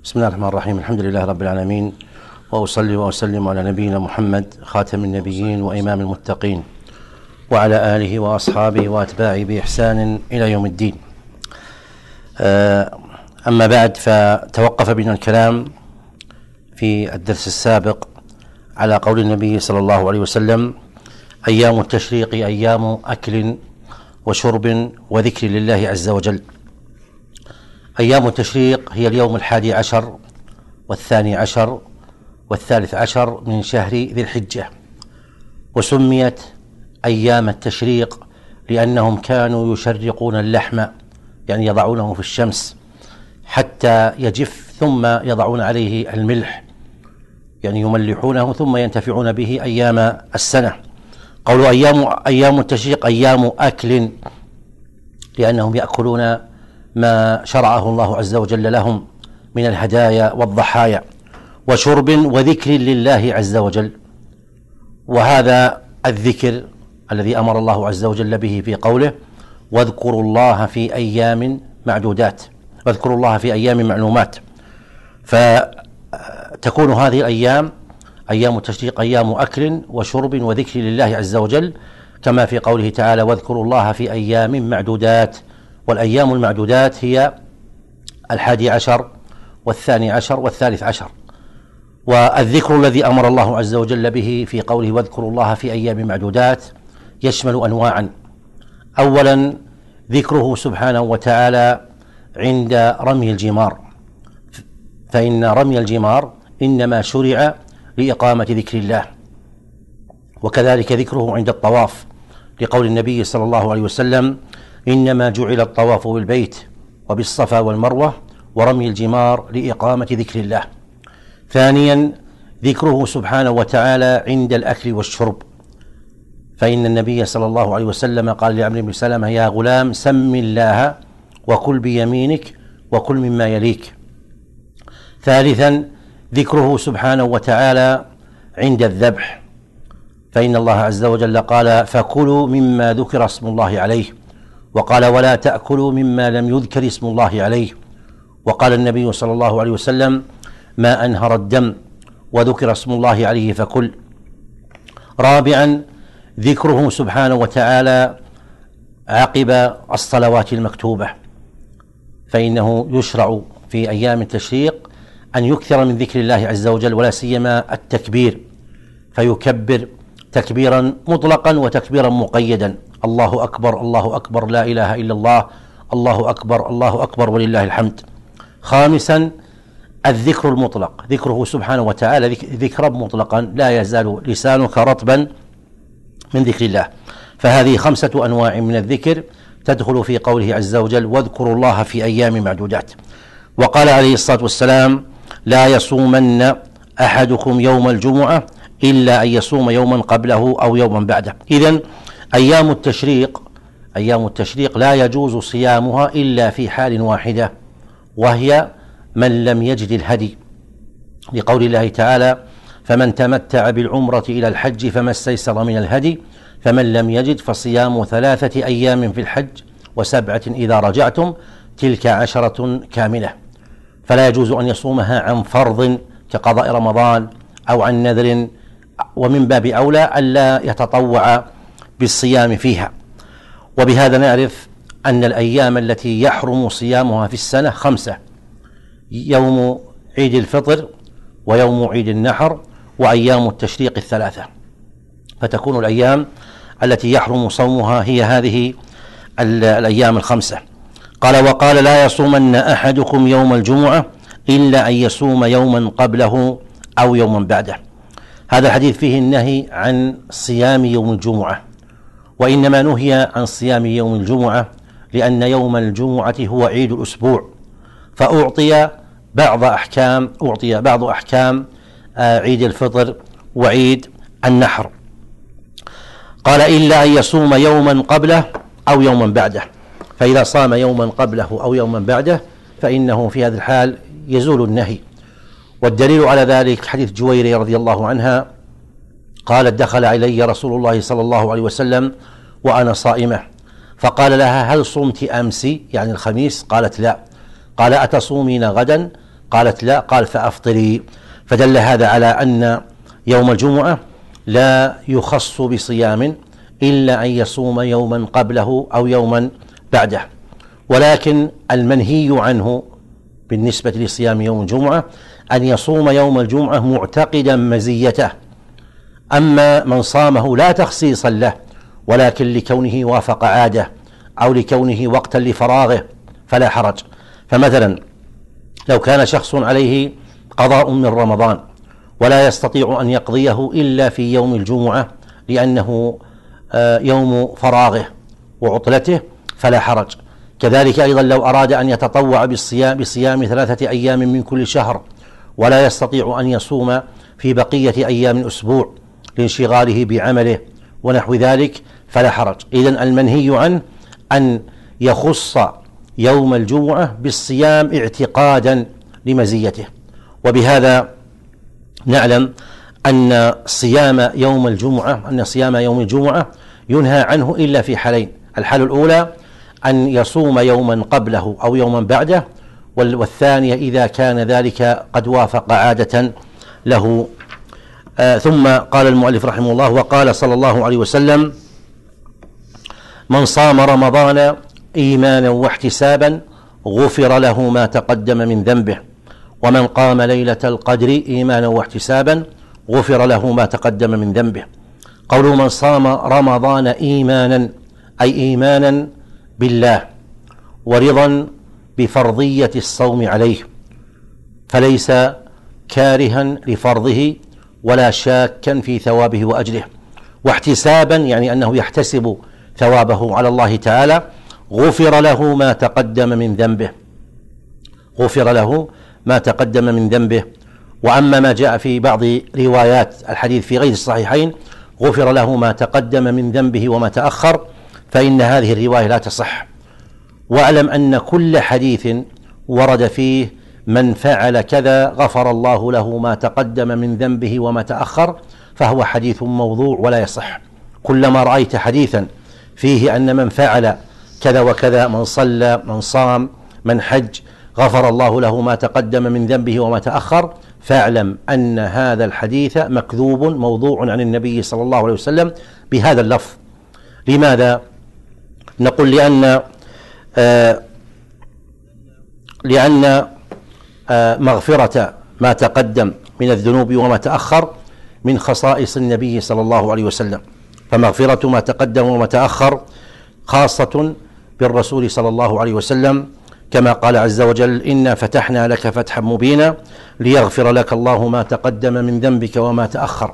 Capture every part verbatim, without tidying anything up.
بسم الله الرحمن الرحيم. الحمد لله رب العالمين، وأصلي وأسلم على نبينا محمد خاتم النبيين وإمام المتقين، وعلى آله وأصحابه وأتباعه بإحسان إلى يوم الدين. أما بعد، فتوقف بنا الكلام في الدرس السابق على قول النبي صلى الله عليه وسلم: أيام التشريق أيام أكل وشرب وذكر لله عز وجل. أيام التشريق هي اليوم الحادي عشر والثاني عشر والثالث عشر من شهر ذي الحجة، وسميت أيام التشريق لأنهم كانوا يشرقون اللحم، يعني يضعونه في الشمس حتى يجف، ثم يضعون عليه الملح، يعني يملحونه ثم ينتفعون به أيام السنة. قولوا أيام أيام التشريق أيام أكل لأنهم يأكلون ما شرعه الله عز وجل لهم من الهدايا والضحايا، وشرب وذكر لله عز وجل. وهذا الذكر الذي أمر الله عز وجل به في قوله: واذكروا الله في أيام معدودات، واذكروا الله في أيام معلومات. فتكون هذه الأيام أيام التشريق أيام أكل وشرب وذكر لله عز وجل، كما في قوله تعالى: واذكروا الله في أيام معدودات. والأيام المعدودات هي الحادي عشر والثاني عشر والثالث عشر. والذكر الذي أمر الله عز وجل به في قوله: واذكروا الله في أيام معدودات يشمل أنواعا. أولا، ذكره سبحانه وتعالى عند رمي الجمار، فإن رمي الجمار إنما شرع لإقامة ذكر الله. وكذلك ذكره عند الطواف، لقول النبي صلى الله عليه وسلم: إنما جعل الطواف بالبيت وبالصفا والمروة ورمي الجمار لإقامة ذكر الله. ثانيا، ذكره سبحانه وتعالى عند الأكل والشرب، فإن النبي صلى الله عليه وسلم قال لعمرو بن سلمة: يا غلام سم الله وكل بيمينك وكل مما يليك. ثالثا، ذكره سبحانه وتعالى عند الذبح، فإن الله عز وجل قال: فكلوا مما ذكر اسم الله عليه، وقال: ولا تأكلوا مما لم يذكر اسم الله عليه. وقال النبي صلى الله عليه وسلم: ما أنهر الدم وذكر اسم الله عليه فكل. رابعا، ذكره سبحانه وتعالى عقب الصلوات المكتوبة، فإنه يشرع في أيام التشريق أن يكثر من ذكر الله عز وجل، ولا سيما التكبير، فيكبر تكبيرا مطلقا وتكبيرا مقيدا: الله أكبر الله أكبر لا إله إلا الله، الله أكبر الله أكبر ولله الحمد. خامسا، الذكر المطلق، ذكره سبحانه وتعالى ذكرا مطلقا لا يزال لسانك رطبا من ذكر الله. فهذه خمسة أنواع من الذكر تدخل في قوله عز وجل: واذكروا الله في أيام معدودات. وقال عليه الصلاة والسلام: لا يصومن أحدكم يوم الجمعة إلا أن يصوم يوما قبله أو يوما بعده. إذن أيام التشريق أيام التشريق لا يجوز صيامها إلا في حال واحدة، وهي من لم يجد الهدي، لقول الله تعالى: فمن تمتع بالعمرة إلى الحج فما استيسر من الهدي، فمن لم يجد فصيام ثلاثة أيام في الحج وسبعة إذا رجعتم تلك عشرة كاملة. فلا يجوز أن يصومها عن فرض كقضاء رمضان أو عن نذر، ومن باب أولى ألا يتطوع بالصيام فيها. وبهذا نعرف أن الأيام التي يحرم صيامها في السنة خمسة: يوم عيد الفطر ويوم عيد النحر وأيام التشريق الثلاثة. فتكون الأيام التي يحرم صومها هي هذه الأيام الخمسة. قال: وقال: لا يصومن أحدكم يوم الجمعة إلا أن يصوم يوما قبله أو يوما بعده. هذا الحديث فيه النهي عن صيام يوم الجمعة، وإنما نهي عن صيام يوم الجمعة لأن يوم الجمعة هو عيد الأسبوع، فأعطي بعض أحكام أعطي بعض أحكام عيد الفطر وعيد النحر. قال: إلا أن يصوم يوما قبله أو يوما بعده. فإذا صام يوما قبله أو يوما بعده فإنه في هذا الحال يزول النهي. والدليل على ذلك حديث جويرية رضي الله عنها قالت: دخل علي رسول الله صلى الله عليه وسلم وأنا صائمة، فقال لها: هل صمت أمس يعني الخميس؟ قالت: لا. قال: أتصومين غدا؟ قالت لا، قال فأفطري. فدل هذا على أن يوم الجمعة لا يخص بصيام إلا أن يصوم يوما قبله أو يوما بعده. ولكن المنهي عنه بالنسبة لصيام يوم الجمعة أن يصوم يوم الجمعة معتقدا مزيته. أما من صامه لا تخصيصا له ولكن لكونه وافق عادة أو لكونه وقتا لفراغه فلا حرج. فمثلا لو كان شخص عليه قضاء من رمضان ولا يستطيع أن يقضيه إلا في يوم الجمعة لأنه يوم فراغه وعطلته فلا حرج. كذلك أيضا لو أراد أن يتطوع بالصيام, بصيام ثلاثة أيام من كل شهر ولا يستطيع أن يصوم في بقية أيام الأسبوع لانشغاله بعمله ونحو ذلك فلا حرج. إذن المنهي عنه أن يخص يوم الجمعة بالصيام اعتقادا لمزيته. وبهذا نعلم أن صيام يوم الجمعة أن صيام يوم الجمعة ينهى عنه إلا في حالين: الحالة الأولى أن يصوم يوما قبله أو يوما بعده، والثانية إذا كان ذلك قد وافق عادة له. آه ثم قال المؤلف رحمه الله: وقال صلى الله عليه وسلم: من صام رمضان إيمانا واحتسابا غفر له ما تقدم من ذنبه، ومن قام ليلة القدر إيمانا واحتسابا غفر له ما تقدم من ذنبه. قوله من صام رمضان إيمانا أي إيمانا بالله ورضا بفرضية الصوم عليه، فليس كارها لفرضه ولا شاكا في ثوابه وأجره، واحتسابا يعني أنه يحتسب ثوابه على الله تعالى، غفر له ما تقدم من ذنبه غفر له ما تقدم من ذنبه. وأما ما جاء في بعض روايات الحديث في غير الصحيحين غفر له ما تقدم من ذنبه وما تأخر، فإن هذه الرواية لا تصح. واعلم أن كل حديث ورد فيه من فعل كذا غفر الله له ما تقدم من ذنبه وما تأخر فهو حديث موضوع ولا يصح. كلما رأيت حديثا فيه أن من فعل كذا وكذا، من صلى، من صام، من حج، غفر الله له ما تقدم من ذنبه وما تأخر، فاعلم أن هذا الحديث مكذوب موضوع عن النبي صلى الله عليه وسلم بهذا اللفظ. لماذا؟ نقول لأن آه لأن آه مغفرة ما تقدم من الذنوب وما تأخر من خصائص النبي صلى الله عليه وسلم، فمغفرة ما تقدم وما تأخر خاصة بالرسول صلى الله عليه وسلم، كما قال عز وجل: إنا فتحنا لك فتحا مبينا ليغفر لك الله ما تقدم من ذنبك وما تأخر.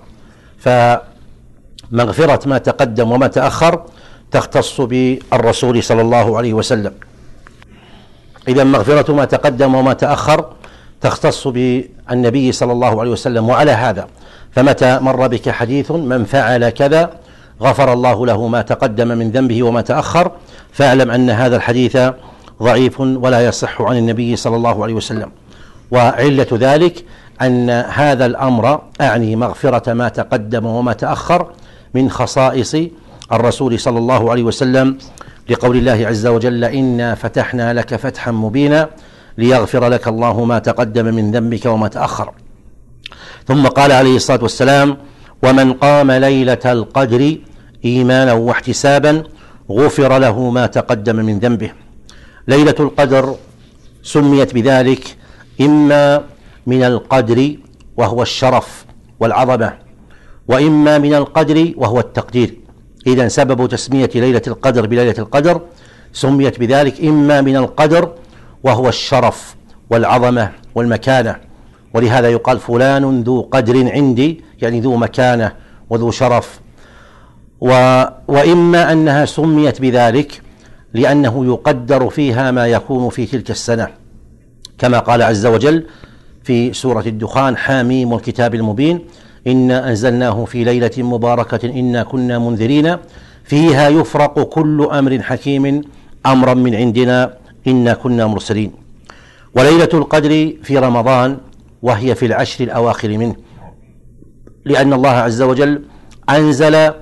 فمغفرة ما تقدم وما تأخر تختص بالرسول صلى الله عليه وسلم. إذا مغفرة ما تقدم وما تأخر تختص بالنبي صلى الله عليه وسلم. وعلى هذا فمتى مر بك حديث من فعل كذا غفر الله له ما تقدم من ذنبه وما تأخر، فاعلم أن هذا الحديث ضعيف ولا يصح عن النبي صلى الله عليه وسلم. وعلة ذلك أن هذا الأمر أعني مغفرة ما تقدم وما تأخر من خصائص الرسول صلى الله عليه وسلم، لقول الله عز وجل: إنا فتحنا لك فتحا مبينا ليغفر لك الله ما تقدم من ذنبك وما تأخر. ثم قال عليه الصلاة والسلام: ومن قام ليلة القدر إيمانا واحتسابا غفر له ما تقدم من ذنبه. ليلة القدر سميت بذلك إما من القدر وهو الشرف والعظمة، وإما من القدر وهو التقدير. إذن سبب تسمية ليلة القدر بليلة القدر سميت بذلك إما من القدر وهو الشرف والعظمة والمكانة، ولهذا يقال فلان ذو قدر عندي، يعني ذو مكانة وذو شرف. و... وإما أنها سميت بذلك لأنه يقدر فيها ما يكون في تلك السنة، كما قال عز وجل في سورة الدخان: حاميم والكتاب المبين إنا أنزلناه في ليلة مباركة إنا كنا منذرين فيها يفرق كل أمر حكيم أمرا من عندنا إنا كنا مرسلين. وليلة القدر في رمضان وهي في العشر الأواخر منه، لأن الله عز وجل أنزل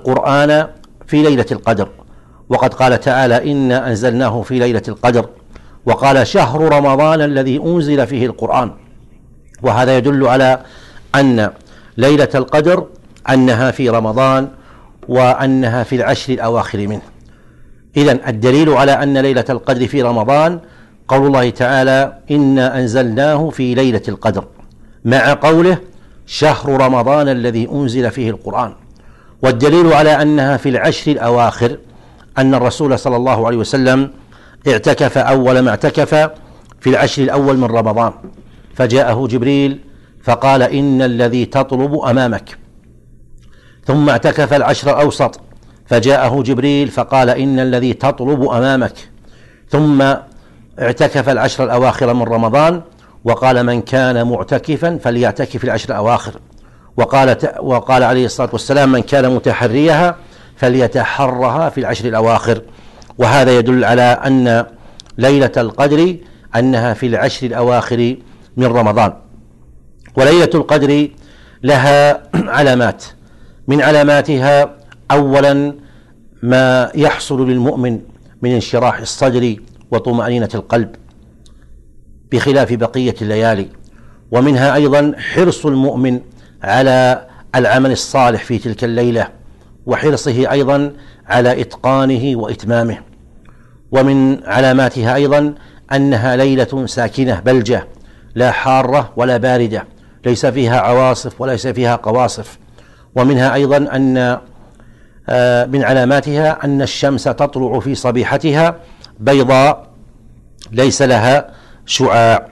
القرآن في ليلة القدر، وقد قال تعالى: إنا أنزلناه في ليلة القدر وقال شهر رمضان الذي أنزل فيه القرآن، وهذا يدل على أن ليلة القدر أنها في رمضان وأنها في العشر الأواخر منه. إذن الدليل على أن ليلة القدر في رمضان قول الله تعالى إنا أنزلناه في ليلة القدر، مع قوله شهر رمضان الذي أنزل فيه القرآن. والدليل على أنها في العشر الأواخر أن الرسول صلى الله عليه وسلم اعتكف أول ما اعتكف في العشر الأول من رمضان، فجاءه جبريل فقال إن الذي تطلب أمامك. ثم اعتكف العشر الأوسط فجاءه جبريل فقال إن الذي تطلب أمامك. ثم اعتكف العشر الأواخر من رمضان وقال من كان معتكفا فليعتكف العشر الأواخر. وقال, وقال عليه الصلاة والسلام من كان متحريها فليتحرها في العشر الأواخر. وهذا يدل على أن ليلة القدر أنها في العشر الأواخر من رمضان. وليلة القدر لها علامات، من علاماتها أولا ما يحصل للمؤمن من انشراح الصدر وطمأنينة القلب بخلاف بقية الليالي، ومنها أيضا حرص المؤمن على العمل الصالح في تلك الليلة وحرصه أيضا على إتقانه وإتمامه. ومن علاماتها أيضا أنها ليلة ساكنة بلجة لا حارة ولا باردة، ليس فيها عواصف وليس فيها قواصف. ومنها أيضا أن من علاماتها أن الشمس تطلع في صبيحتها بيضاء ليس لها شعاع.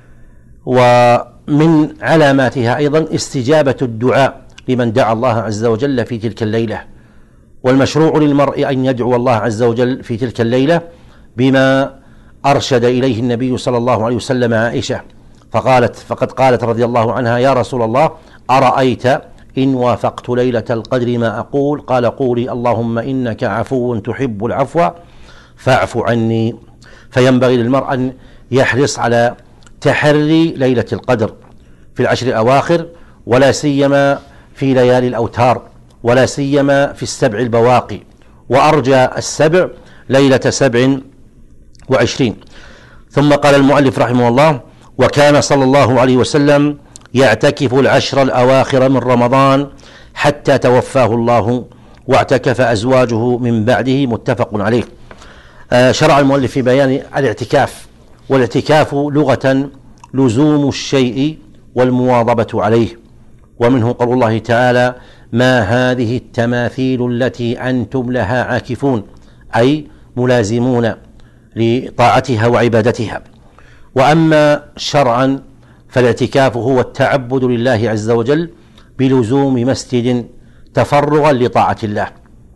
ومن علاماتها أيضا استجابة الدعاء لمن دعا الله عز وجل في تلك الليلة، والمشروع للمرء أن يدعو الله عز وجل في تلك الليلة بما أرشد إليه النبي صلى الله عليه وسلم عائشة، فقالت فقد قالت رضي الله عنها يا رسول الله أرأيت إن وافقت ليلة القدر ما أقول؟ قال قولي اللهم إنك عفو تحب العفو فاعف عني. فينبغي للمرء أن يحرص على تحري ليلة القدر في العشر الأواخر، ولا سيما في ليالي الأوتار، ولا سيما في السبع البواقي، وأرجى السبع ليلة سبع وعشرين. ثم قال المؤلف رحمه الله وكان صلى الله عليه وسلم يعتكف العشر الأواخر من رمضان حتى توفاه الله واعتكف أزواجه من بعده متفق عليه. آه شرع المؤلف في بيان الاعتكاف، والاعتكاف لغة لزوم الشيء والمواظبة عليه، ومنه قول الله تعالى ما هذه التماثيل التي أنتم لها عاكفون، أي ملازمون لطاعتها وعبادتها. وأما شرعا فالاعتكاف هو التعبد لله عز وجل بلزوم مسجد تفرغا لطاعة الله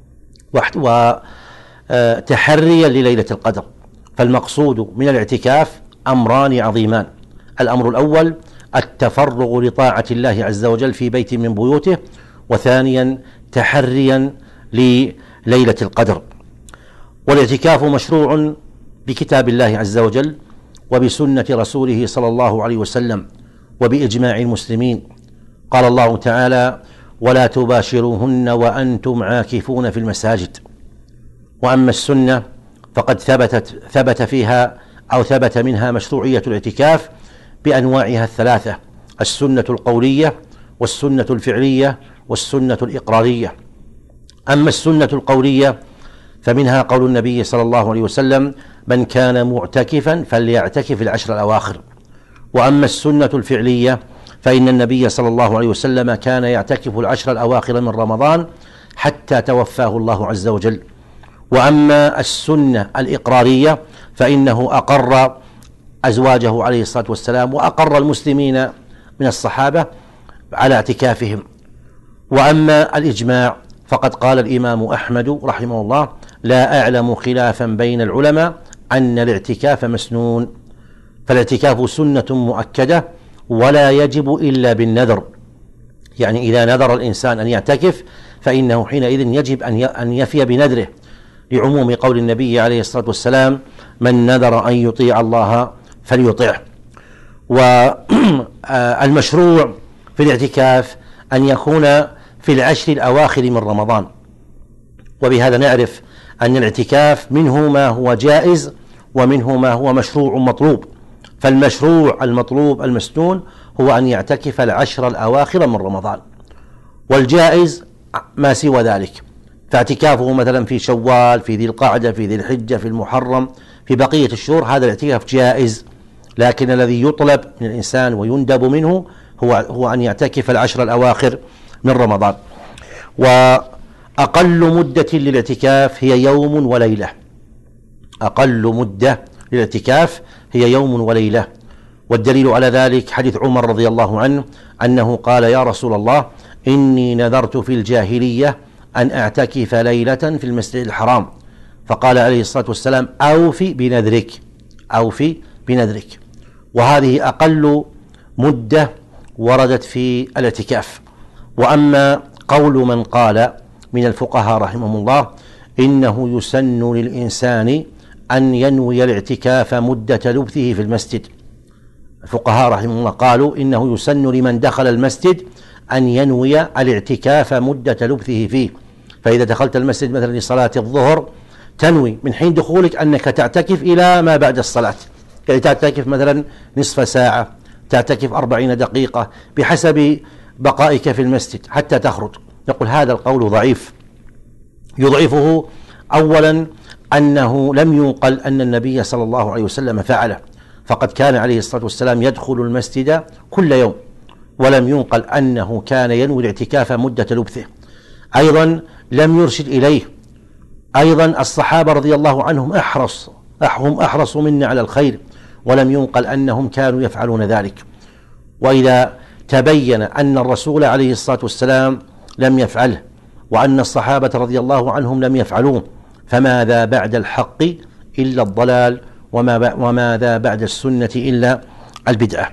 وتحريا لليلة القدر. فالمقصود من الاعتكاف أمران عظيمان: الأمر الأول التفرغ لطاعة الله عز وجل في بيت من بيوته، وثانيا تحريا لليلة القدر. والاعتكاف مشروع بكتاب الله عز وجل وبسنة رسوله صلى الله عليه وسلم وبإجماع المسلمين. قال الله تعالى ولا تباشروهن وأنتم عاكفون في المساجد. وأما السنة فقد ثبتت ثبت فيها أو ثبت منها مشروعية الاعتكاف بأنواعها الثلاثة: السنة القولية والسنة الفعلية والسنة الإقرارية. أما السنة القولية فمنها قول النبي صلى الله عليه وسلم من كان معتكفا فليعتكف العشر الأواخر. وأما السنة الفعلية فإن النبي صلى الله عليه وسلم كان يعتكف العشر الأواخر من رمضان حتى توفاه الله عز وجل. وأما السنة الإقرارية فإنه أقر أزواجه عليه الصلاة والسلام وأقر المسلمين من الصحابة على اعتكافهم. وأما الإجماع فقد قال الإمام أحمد رحمه الله لا أعلم خلافا بين العلماء أن الاعتكاف مسنون. فالاعتكاف سنة مؤكدة ولا يجب إلا بالنذر، يعني إذا نذر الإنسان أن يعتكف فإنه حينئذ يجب أن يفي بنذره، لعموم قول النبي عليه الصلاة والسلام من نذر أن يطيع الله فليطيعه. والمشروع في الاعتكاف أن يكون في العشر الأواخر من رمضان، وبهذا نعرف أن الاعتكاف منه ما هو جائز ومنه ما هو مشروع مطلوب. فالمشروع المطلوب المسنون هو أن يعتكف العشر الأواخر من رمضان، والجائز ما سوى ذلك، فاعتكافه مثلا في شوال، في ذي القعدة، في ذي الحجة، في المحرم، في بقية الشهور، هذا الاعتكاف جائز. لكن الذي يطلب من الإنسان ويندب منه هو هو أن يعتكف العشر الأواخر من رمضان. وأقل مدة للاعتكاف هي يوم وليلة، أقل مدة للاعتكاف هي يوم وليلة. والدليل على ذلك حديث عمر رضي الله عنه أنه قال: يا رسول الله، إني نذرت في الجاهلية أن أعتكف ليلة في المسجد الحرام، فقال عليه الصلاة والسلام: أوفي بنذرك، أوفي بنذرك. وهذه أقل مدة وردت في الاعتكاف. وأما قول من قال من الفقهاء رحمهم الله إنه يسن للإنسان أن ينوي الاعتكاف مدة لبثه في المسجد، الفقهاء رحمهم الله قالوا إنه يسن لمن دخل المسجد أن ينوي الاعتكاف مدة لبثه فيه. فإذا دخلت المسجد مثلا لصلاة الظهر تنوي من حين دخولك أنك تعتكف إلى ما بعد الصلاة، يعني تعتكف مثلا نصف ساعة، تعتكف أربعين دقيقة، بحسب بقائك في المسجد حتى تخرج. نقول هذا القول ضعيف. يضعفه أولا أنه لم ينقل أن النبي صلى الله عليه وسلم فعله، فقد كان عليه الصلاة والسلام يدخل المسجد كل يوم، ولم ينقل أنه كان ينوي الاعتكاف مدة لبثه. أيضا لم يرشد إليه. أيضا الصحابة رضي الله عنهم أحرص هم أحرص منا على الخير، ولم ينقل أنهم كانوا يفعلون ذلك. وإذا تبين أن الرسول عليه الصلاة والسلام لم يفعله، وأن الصحابة رضي الله عنهم لم يفعلوه، فماذا بعد الحق إلا الضلال، وما وماذا بعد السنة إلا البدعة.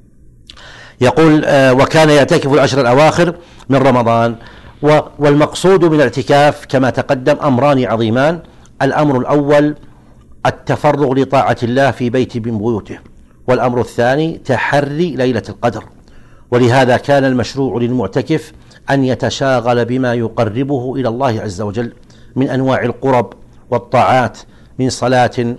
يقول: وكان يعتكف العشر الأواخر من رمضان. والمقصود من الاعتكاف كما تقدم أمران عظيمان: الأمر الأول التفرغ لطاعة الله في بيت من بيوته، والأمر الثاني تحري ليلة القدر. ولهذا كان المشروع للمعتكف أن يتشاغل بما يقربه إلى الله عز وجل من أنواع القرب والطاعات، من صلاة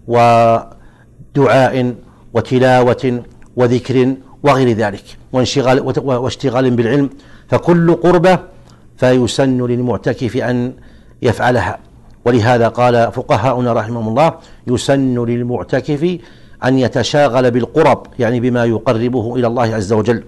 ودعاء وتلاوة وذكر وغير ذلك، وانشغال واشتغال بالعلم. فكل قربة فيسن للمعتكف أن يفعلها. ولهذا قال فقهاؤنا رحمهم الله: يسن للمعتكف أن يتشاغل بالقرب، يعني بما يقربه إلى الله عز وجل.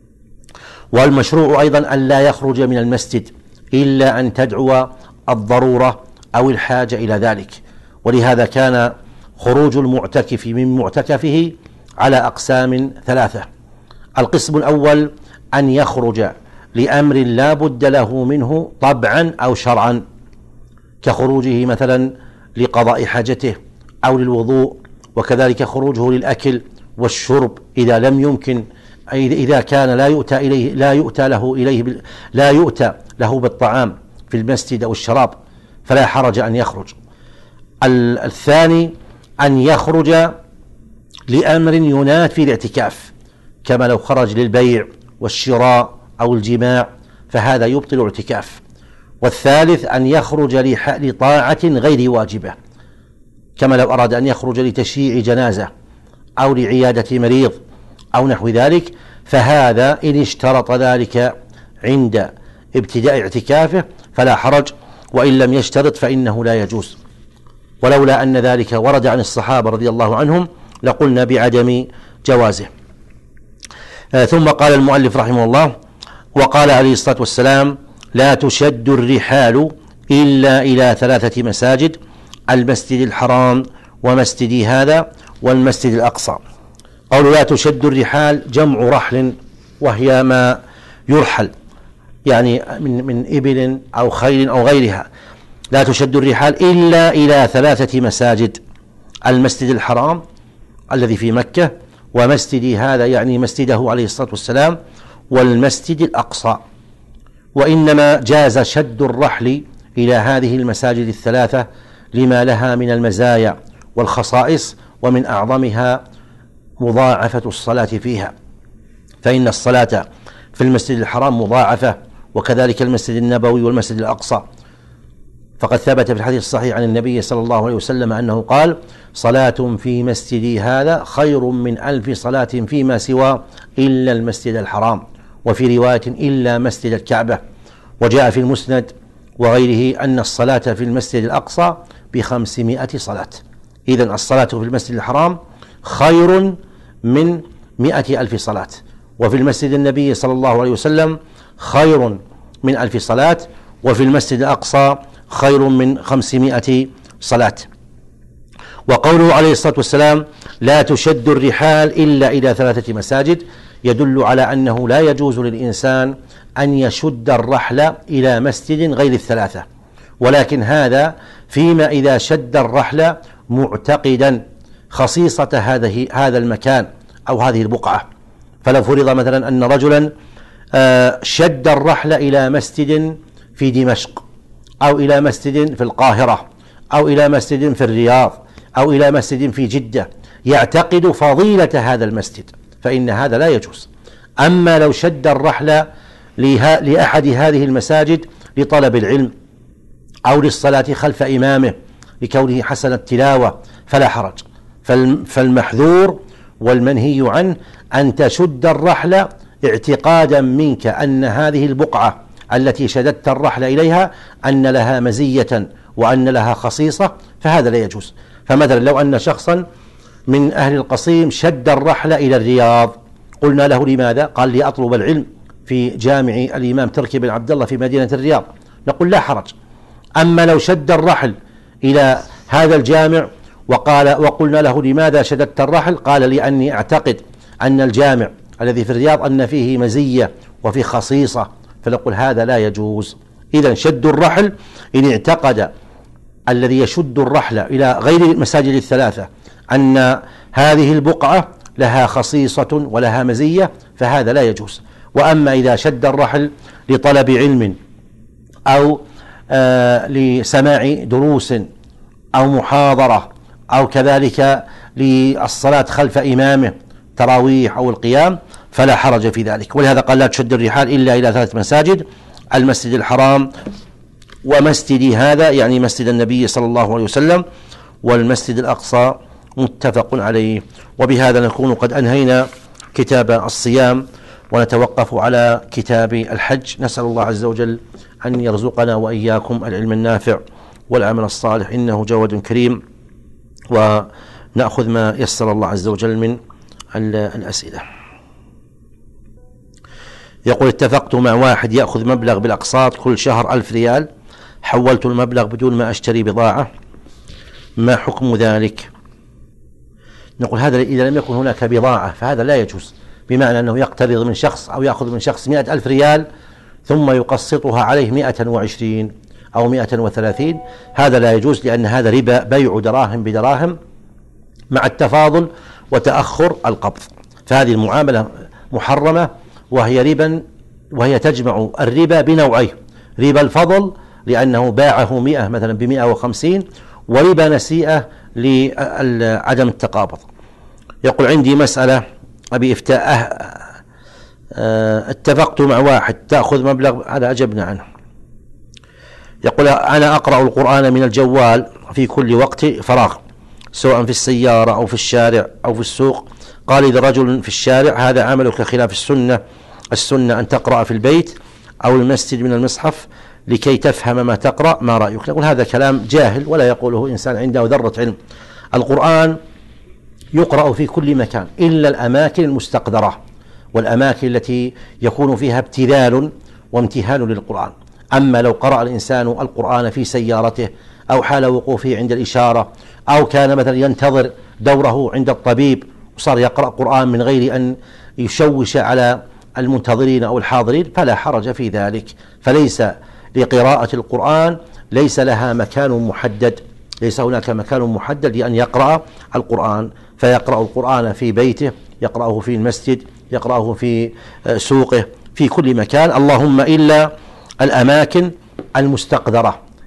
والمشروع أيضا أن لا يخرج من المسجد إلا أن تدعو الضرورة أو الحاجة إلى ذلك. ولهذا كان خروج المعتكف من معتكفه على أقسام ثلاثة: القسم الأول أن يخرج لأمر لا بد له منه طبعا أو شرعا، كخروجه مثلا لقضاء حاجته أو للوضوء، وكذلك خروجه للأكل والشرب إذا لم يمكن، إذا كان لا يؤتى إليه لا يؤتى له إليه لا يؤتى له بالطعام في المسجد أو الشراب، فلا حرج أن يخرج. الثاني أن يخرج لأمر ينافي الاعتكاف، كما لو خرج للبيع والشراء أو الجماع، فهذا يبطل الاعتكاف. والثالث أن يخرج لطاعة غير واجبة، كما لو أراد أن يخرج لتشييع جنازة أو لعيادة مريض أو نحو ذلك، فهذا إن اشترط ذلك عند ابتداء اعتكافه فلا حرج، وإن لم يشترط فإنه لا يجوز. ولولا أن ذلك ورد عن الصحابة رضي الله عنهم لقلنا بعدم جوازه. آه ثم قال المؤلف رحمه الله: وقال عليه الصلاة والسلام: لا تشد الرحال إلا إلى ثلاثة مساجد: المسجد الحرام ومسجدي هذا والمسجد الأقصى. قول لا تشد الرحال جمع رحل، وهي ما يرحل يعني من من إبل أو خيل أو غيرها. لا تشد الرحال إلا إلى ثلاثة مساجد: المسجد الحرام الذي في مكة، ومسجدي هذا يعني مسجده عليه الصلاة والسلام، والمسجد الأقصى. وإنما جاز شد الرحل إلى هذه المساجد الثلاثة لما لها من المزايا والخصائص، ومن أعظمها مضاعفة الصلاة فيها، فإن الصلاة في المسجد الحرام مضاعفة، وكذلك المسجد النبوي والمسجد الأقصى. فقد ثبت في الحديث الصحيح عن النبي صلى الله عليه وسلم أنه قال: صلاة في مسجدي هذا خير من ألف صلاة فيما سوى إلا المسجد الحرام، وفي رواية إلا مسجد الكعبة. وجاء في المسند وغيره أن الصلاة في المسجد الأقصى بخمسمائة صلاة. إذن الصلاة في المسجد الحرام خير من مائة ألف صلاة، وفي المسجد النبي صلى الله عليه وسلم خير من ألف صلاة، وفي المسجد الأقصى خير من خمسمائة صلاة. وقوله عليه الصلاة والسلام: لا تشد الرحال إلا إلى ثلاثة مساجد، يدل على أنه لا يجوز للإنسان أن يشد الرحل إلى مسجد غير الثلاثة، ولكن هذا فيما إذا شد الرحل معتقدا خصيصة هذه هذا المكان أو هذه البقعة. فلو فرض مثلا أن رجلا شد الرحل إلى مسجد في دمشق، أو إلى مسجد في القاهرة، أو إلى مسجد في الرياض، أو إلى مسجد في جدة، يعتقد فضيلة هذا المسجد، فإن هذا لا يجوز. أما لو شد الرحل لأحد هذه المساجد لطلب العلم أو للصلاة خلف إمامه لكونه حسن التلاوة فلا حرج. فالمحذور والمنهي عنه أن تشد الرحل اعتقادا منك أن هذه البقعة التي شددت الرحل إليها أن لها مزية وأن لها خصيصة، فهذا لا يجوز. فمثلا لو أن شخصا من أهل القصيم شد الرحل إلى الرياض، قلنا له: لماذا؟ قال: لأطلب العلم في جامع الإمام تركي بن عبد الله في مدينة الرياض، نقول لا حرج. أما لو شد الرحل إلى هذا الجامع وقال وقلنا له: لماذا شددت الرحل؟ قال: لأني أعتقد أن الجامع الذي في الرياض أن فيه مزية وفيه خصيصة، فنقول هذا لا يجوز. إذن شد الرحل إن اعتقد الذي يشد الرحل إلى غير المساجد الثلاثة أن هذه البقعة لها خصيصة ولها مزية، فهذا لا يجوز. وأما إذا شد الرحل لطلب علم أو آه لسماع دروس أو محاضرة أو كذلك للصلاة خلف إمامه تراويح أو القيام، فلا حرج في ذلك. ولهذا قال: لا تشد الرحال إلا إلى ثلاث مساجد: المسجد الحرام، ومسجدي هذا يعني مسجد النبي صلى الله عليه وسلم، والمسجد الأقصى، متفق عليه. وبهذا نكون قد أنهينا كتاب الصيام ونتوقف على كتاب الحج. نسأل الله عز وجل أن يرزقنا وإياكم العلم النافع والعمل الصالح، إنه جواد كريم. ونأخذ ما يسر الله عز وجل من الأسئلة. يقول: اتفقت مع واحد يأخذ مبلغ بالأقساط كل شهر ألف ريال، حولت المبلغ بدون ما أشتري بضاعة، ما حكم ذلك؟ نقول: هذا إذا لم يكن هناك بضاعة فهذا لا يجوز، بمعنى أنه يقترض من شخص أو يأخذ من شخص مئة ألف ريال ثم يقسطها عليه مئة وعشرين أو مئة وثلاثين، هذا لا يجوز، لأن هذا ربا، بيع دراهم بدراهم مع التفاضل وتأخر القبض، فهذه المعاملة محرمة، وهي ربا، وهي تجمع الربا بنوعين: ربا الفضل لأنه باعه مئة مثلا بمئة وخمسين، وربا نسيئة لعدم التقابض. يقول: عندي مسألة أبي إفتاء، اتفقت مع واحد تأخذ مبلغ، هذا أجبنا عنه. يقول: أنا أقرأ القرآن من الجوال في كل وقت فراغ، سواء في السيارة أو في الشارع أو في السوق. قال: إذا رجل في الشارع: هذا عملك خلاف السنة، السنة أن تقرأ في البيت أو المسجد من المصحف لكي تفهم ما تقرأ، ما رأيك؟ نقول: هذا كلام جاهل ولا يقوله إنسان عنده ذرة علم. القرآن يقرأ في كل مكان إلا الأماكن المستقدرة والأماكن التي يكون فيها ابتذال وامتهان للقرآن. أما لو قرأ الإنسان القرآن في سيارته أو حال وقوفه عند الإشارة، أو كان مثلا ينتظر دوره عند الطبيب وصار يقرأ قرآن من غير أن يشوش على المنتظرين أو الحاضرين، فلا حرج في ذلك. فليس لقراءة القرآن ليس لها مكان محدد، ليس هناك مكان محدد لأن يقرأ القرآن، فيقرأ القرآن في بيته، يقرأه في المسجد، يقرأه في سوقه، في كل مكان، اللهم إلا الأماكن المستقدرة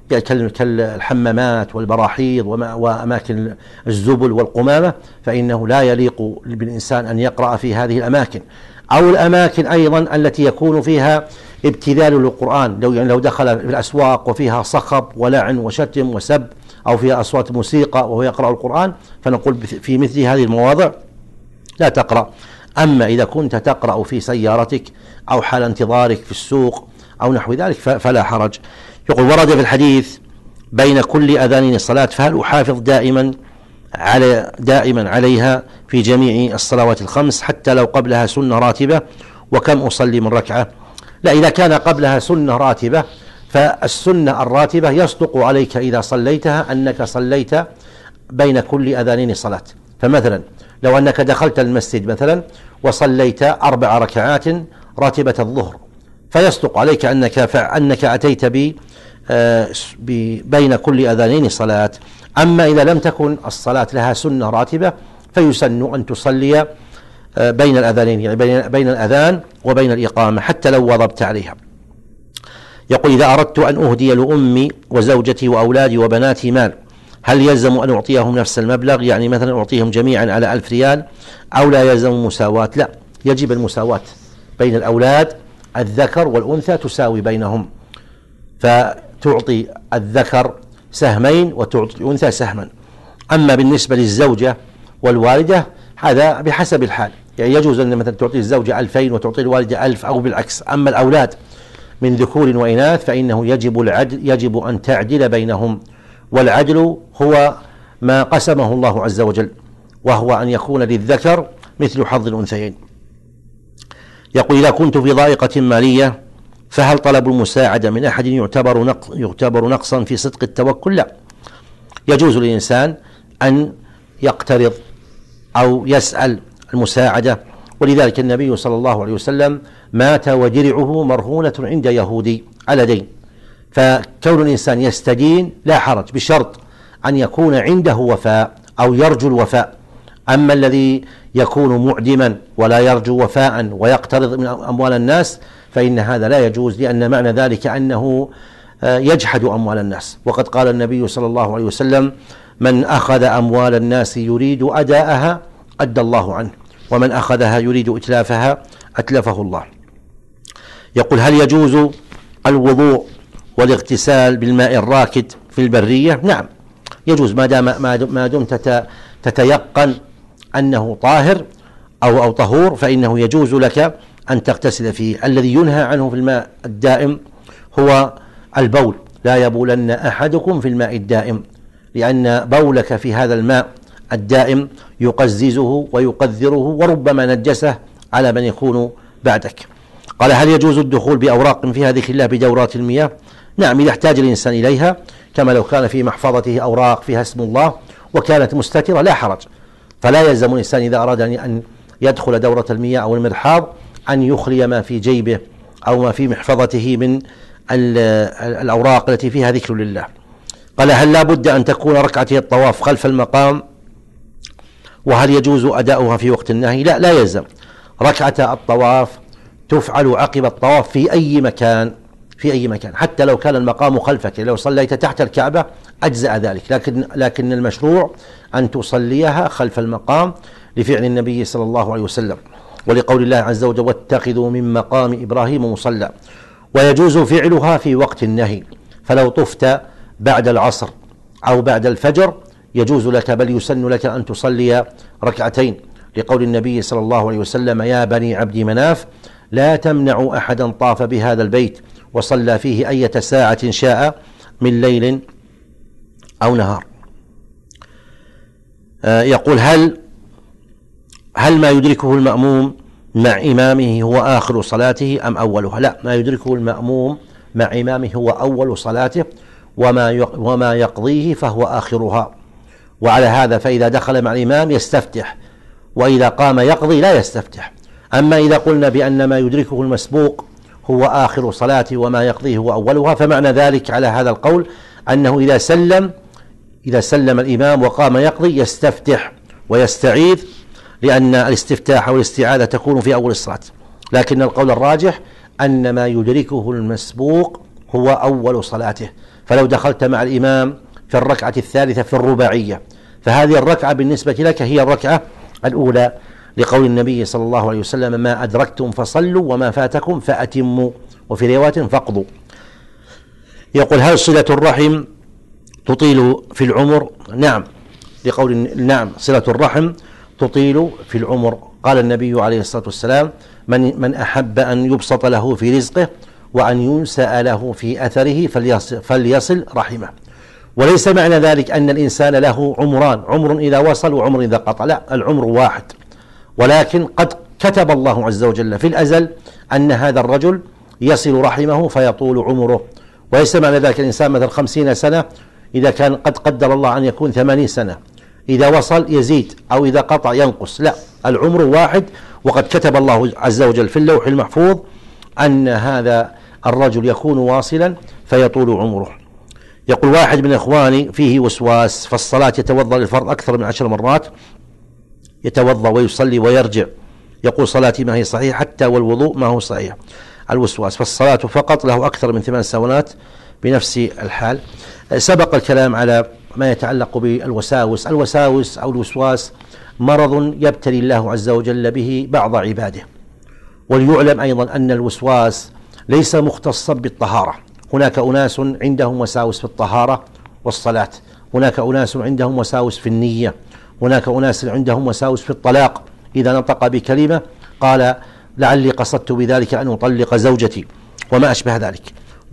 كالحمامات والبراحيض وأماكن الزبل والقمامة، فإنه لا يليق بالإنسان أن يقرأ في هذه الأماكن، أو الأماكن أيضا التي يكون فيها ابتذال للقرآن، لو يعني لو دخل في الأسواق وفيها صخب ولعن وشتم وسب، أو فيها أصوات موسيقى وهو يقرأ القرآن، فنقول في مثل هذه المواضع لا تقرأ. أما إذا كنت تقرأ في سيارتك أو حال انتظارك في السوق أو نحو ذلك فلا حرج. يقول ورد في الحديث بين كل أذانين الصلاة، فهل أحافظ دائما على دائما عليها في جميع الصلوات الخمس حتى لو قبلها سنة راتبة؟ وكم أصلي من ركعة؟ لا، إذا كان قبلها سنة راتبة فالسنة الراتبة يصدق عليك إذا صليتها أنك صليت بين كل أذانين صلاة. فمثلا لو أنك دخلت المسجد مثلا وصليت أربع ركعات راتبة الظهر، فيصدق عليك أنك أنك أتيت ب بين كل أذانين صلاة. أما إذا لم تكن الصلاة لها سنة راتبة فيسن أن تصلي بين الأذانين، يعني بين الأذان وبين الإقامة حتى لو وضبت عليها. يقول إذا أردت أن أهدي لأمي وزوجتي وأولادي وبناتي مال، هل يلزم أن أعطيهم نفس المبلغ؟ يعني مثلا أعطيهم جميعا على ألف ريال أو لا يلزم مساواة؟ لا، يجب المساواة بين الأولاد، الذكر والأنثى تساوي بينهم، فتعطي الذكر سهمين وتعطي الأنثى سهما. أما بالنسبة للزوجة والوالدة هذا بحسب الحال، يعني يجوز أن مثلا تعطي الزوجة ألفين وتعطي الوالدة ألف أو بالعكس. أما الأولاد من ذكور وإناث فإنه يجب العدل، يجب أن تعدل بينهم، والعدل هو ما قسمه الله عز وجل، وهو أن يكون للذكر مثل حظ الأنثيين. يقول إذا كنت في ضائقة مالية فهل طلب المساعدة من أحد يعتبر نقص يعتبر نقصا في صدق التوكل؟ لا، يجوز للإنسان أن يقترض أو يسأل المساعدة، ولذلك النبي صلى الله عليه وسلم مات ودرعه مرهونة عند يهودي على دين، فكون الإنسان يستدين لا حرج بشرط أن يكون عنده وفاء أو يرجو الوفاء. أما الذي يكون معدما ولا يرجو وفاء ويقترض من أموال الناس فإن هذا لا يجوز، لأن معنى ذلك أنه يجحد أموال الناس. وقد قال النبي صلى الله عليه وسلم من أخذ أموال الناس يريد أداءها أدى الله عنه، ومن أخذها يريد إتلافها أتلفه الله. يقول هل يجوز الوضوء والاغتسال بالماء الراكد في البرية؟ نعم يجوز، ما دام ما دمت تتيقن أنه طاهر أو أو طهور فإنه يجوز لك أن تغتسل فيه. الذي ينهى عنه في الماء الدائم هو البول، لا يبولن أحدكم في الماء الدائم، لأن بولك في هذا الماء الدائم يقززه ويقذره وربما نجسه على من يكون بعدك. قال هل يجوز الدخول بأوراق فيها ذكر الله بدورات المياه؟ نعم إذا احتاج الإنسان إليها، كما لو كان في محفظته أوراق فيها اسم الله وكانت مستترة لا حرج، فلا يلزم الإنسان إذا أراد أن يدخل دورة المياه أو المرحاض أن يخلي ما في جيبه أو ما في محفظته من الأوراق التي فيها ذكر لله. قال هل لا بد أن تكون ركعتي الطواف خلف المقام؟ وهل يجوز أداؤها في وقت النهي؟ لا، لا يلزم. ركعة الطواف تفعل عقب الطواف في أي مكان، في أي مكان حتى لو كان المقام خلفك، لو صليت تحت الكعبة أجزأ ذلك، لكن لكن المشروع أن تصليها خلف المقام لفعل النبي صلى الله عليه وسلم، ولقول الله عز وجل واتخذوا من مقام إبراهيم مصلى. ويجوز فعلها في وقت النهي، فلو طفت بعد العصر أو بعد الفجر يجوز لك، بل يسن لك أن تصلي ركعتين، لقول النبي صلى الله عليه وسلم يا بني عبد مناف لا تمنعوا أحدا طاف بهذا البيت وصلى فيه أية ساعة شاء من ليل أو نهار. آه يقول هل هل ما يدركه المأموم مع إمامه هو آخر صلاته أم أولها؟ لا، ما يدركه المأموم مع إمامه هو أول صلاته، وما وما يقضيه فهو آخرها. وعلى هذا فإذا دخل مع الإمام يستفتح، وإذا قام يقضي لا يستفتح. أما إذا قلنا بأن ما يدركه المسبوق هو آخر صلاته وما يقضيه هو أولها، فمعنى ذلك على هذا القول أنه إذا سلم إذا سلم الإمام وقام يقضي يستفتح ويستعيذ، لأن الاستفتاح والاستعاذة تكون في أول الصلاة. لكن القول الراجح أن ما يدركه المسبوق هو أول صلاته، فلو دخلت مع الإمام في الركعة الثالثة في الرباعية فهذه الركعة بالنسبة لك هي الركعة الأولى، لقول النبي صلى الله عليه وسلم: ما أدركتم فصلوا وما فاتكم فأتموا، وفي رواية فاقضوا. يقول: هل صلة الرحم تطيل في العمر؟ نعم، لقول نعم صلة الرحم تطيل في العمر. قال النبي عليه الصلاة والسلام: من, من أحب أن يبسط له في رزقه وأن ينسأ له في أثره فليصل, فليصل رحمه. وليس معنى ذلك أن الإنسان له عمران، عمر إذا وصل وعمر إذا قطع، لا، العمر واحد، ولكن قد كتب الله عز وجل في الأزل أن هذا الرجل يصل رحمه فيطول عمره. وليس معنى ذلك الإنسان مثلا خمسين سنة إذا كان قد قدر الله أن يكون ثمانين سنة، إذا وصل يزيد أو إذا قطع ينقص، لا، العمر واحد، وقد كتب الله عز وجل في اللوح المحفوظ أن هذا الرجل يكون واصلا فيطول عمره. يقول: واحد من إخواني فيه وسواس، فالصلاة يتوضأ للفرض أكثر من عشر مرات، يتوضأ ويصلي ويرجع، يقول: صلاتي ما هي صحيحة حتى والوضوء ما هو صحيح. الوسواس فالصلاة فقط له أكثر من ثمان سنوات بنفس الحال. سبق الكلام على ما يتعلق بالوساوس. الوساوس أو الوسواس مرض يبتلي الله عز وجل به بعض عباده. وليعلم أيضا أن الوسواس ليس مختصا بالطهارة، هناك أناس عندهم وساوس في الطهارة والصلاة، هناك أناس عندهم وساوس في النية، هناك أناس عندهم وساوس في الطلاق، إذا نطق بكلمة قال: لعلي قصدت بذلك أن أطلق زوجتي، وما أشبه ذلك.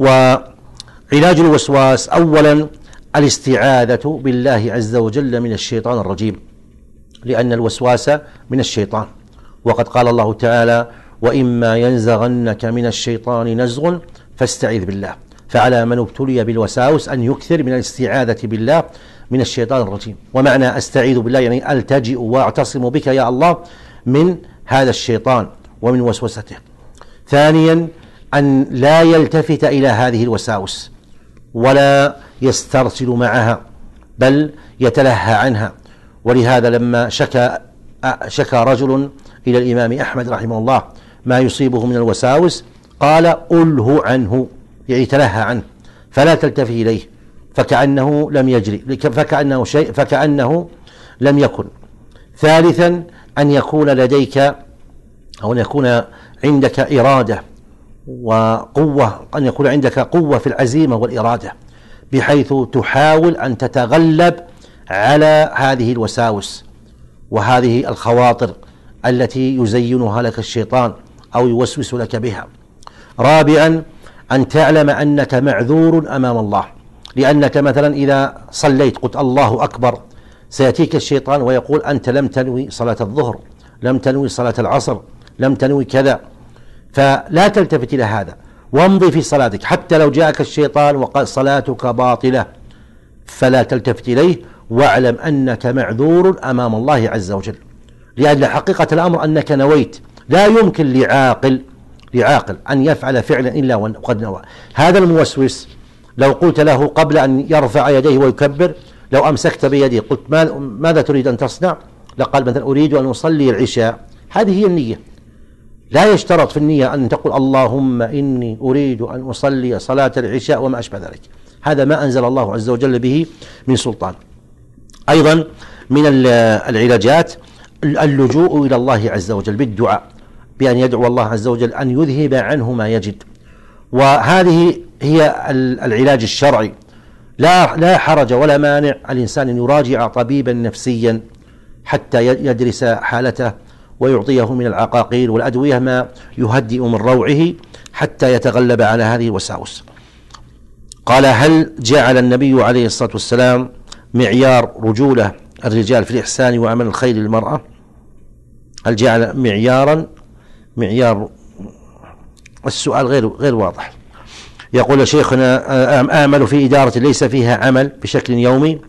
وعلاج الوسواس أولا الاستعاذة بالله عز وجل من الشيطان الرجيم، لأن الوسواس من الشيطان، وقد قال الله تعالى: وإما ينزغنك من الشيطان نزغ فاستعذ بالله. فعلى من ابتلي بالوساوس أن يكثر من الاستعاذة بالله من الشيطان الرجيم. ومعنى أستعيذ بالله يعني ألتجئ وأعتصم بك يا الله من هذا الشيطان ومن وسوسته. ثانيا أن لا يلتفت إلى هذه الوساوس ولا يسترسل معها، بل يتلهى عنها. ولهذا لما شكى شكى رجل إلى الإمام أحمد رحمه الله ما يصيبه من الوساوس قال: أله عنه، يعني تلهى عنه فلا تلتفت إليه، فكأنه لم يجري، فكأنه شيء فكأنه لم يكن. ثالثا أن يكون لديك أو أن يكون عندك إرادة وقوة، أن يكون عندك قوة في العزيمة والإرادة، بحيث تحاول أن تتغلب على هذه الوساوس وهذه الخواطر التي يزينها لك الشيطان أو يوسوس لك بها. رابعا أن تعلم أنك معذور أمام الله، لأنك مثلا إذا صليت قلت الله أكبر سيأتيك الشيطان ويقول: أنت لم تنوي صلاة الظهر، لم تنوي صلاة العصر، لم تنوي كذا، فلا تلتفت إلى هذا وامضي في صلاتك. حتى لو جاءك الشيطان وقال صلاتك باطلة فلا تلتفت إليه، واعلم أنك معذور أمام الله عز وجل، لأن حقيقة الأمر أنك نويت. لا يمكن لعاقل لعاقل أن يفعل فعلا إلا وقد نوى. هذا الموسوس لو قلت له قبل أن يرفع يديه ويكبر، لو أمسكت بيديه قلت: ماذا تريد أن تصنع؟ لقال مثلا: أريد أن أصلي العشاء. هذه هي النية. لا يشترط في النية أن تقول: اللهم إني أريد أن أصلي صلاة العشاء وما أشبه ذلك. هذا ما أنزل الله عز وجل به من سلطان. أيضا من العلاجات اللجوء إلى الله عز وجل بالدعاء، بأن يدعو الله عز وجل أن يذهب عنه ما يجد. وهذه هي العلاج الشرعي. لا لا حرج ولا مانع الإنسان أن يراجع طبيبا نفسيا حتى يدرس حالته ويعطيه من العقاقير والأدوية ما يهدئ من روعه حتى يتغلب على هذه الوساوس. قال: هل جعل النبي عليه الصلاة والسلام معيار رجولة الرجال في الإحسان وعمل الخير للمرأة؟ هل جعل معيارا معيار السؤال غير غير واضح. يقول شيخنا: آمل في إدارة ليس فيها عمل بشكل يومي،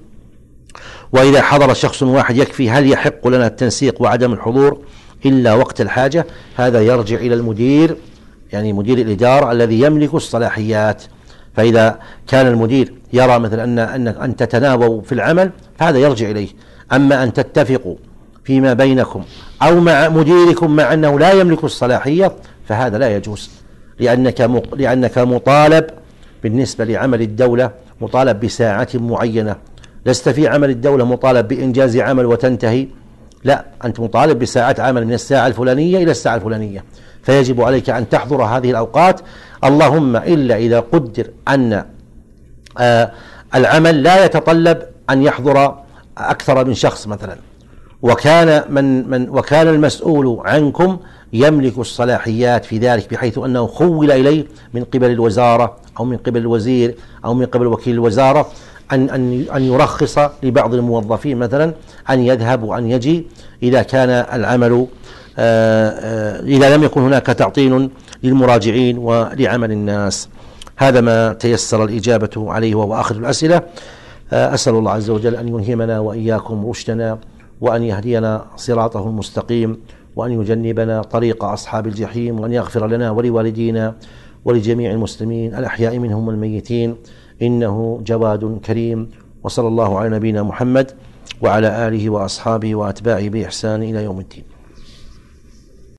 وإذا حضر شخص واحد يكفي، هل يحق لنا التنسيق وعدم الحضور إلا وقت الحاجة؟ هذا يرجع إلى المدير، يعني مدير الإدارة الذي يملك الصلاحيات. فإذا كان المدير يرى مثلا أن أن أن تتناوبوا في العمل فهذا يرجع إليه. أما أن تتفقوا فيما بينكم أو مع مديركم مع أنه لا يملك الصلاحية فهذا لا يجوز، لأنك لأنك مطالب بالنسبة لعمل الدولة مطالب بساعة معينة، لست في عمل الدولة مطالب بإنجاز عمل وتنتهي، لا، أنت مطالب بساعات عمل من الساعة الفلانية إلى الساعة الفلانية، فيجب عليك أن تحضر هذه الأوقات، اللهم إلا إذا قدر أن آه العمل لا يتطلب أن يحضر أكثر من شخص مثلا، وكان من من وكان المسؤول عنكم يملك الصلاحيات في ذلك، بحيث أنه خول إليه من قبل الوزارة أو من قبل الوزير أو من قبل وكيل الوزارة أن أن أن يرخص لبعض الموظفين مثلا أن يذهب وأن يجي إذا كان العمل إذا لم يكن هناك تعطيل للمراجعين ولعمل الناس. هذا ما تيسر الإجابة عليه وهو آخر الأسئلة. أسأل الله عز وجل أن يلهمنا وإياكم رشدنا، وأن يهدينا صراطه المستقيم، وأن يجنبنا طريق أصحاب الجحيم، وأن يغفر لنا ولوالدينا ولجميع المسلمين الأحياء منهم والميتين، إنه جواد كريم. وصلى الله على نبينا محمد وعلى آله وأصحابه وأتباعه بإحسان إلى يوم الدين.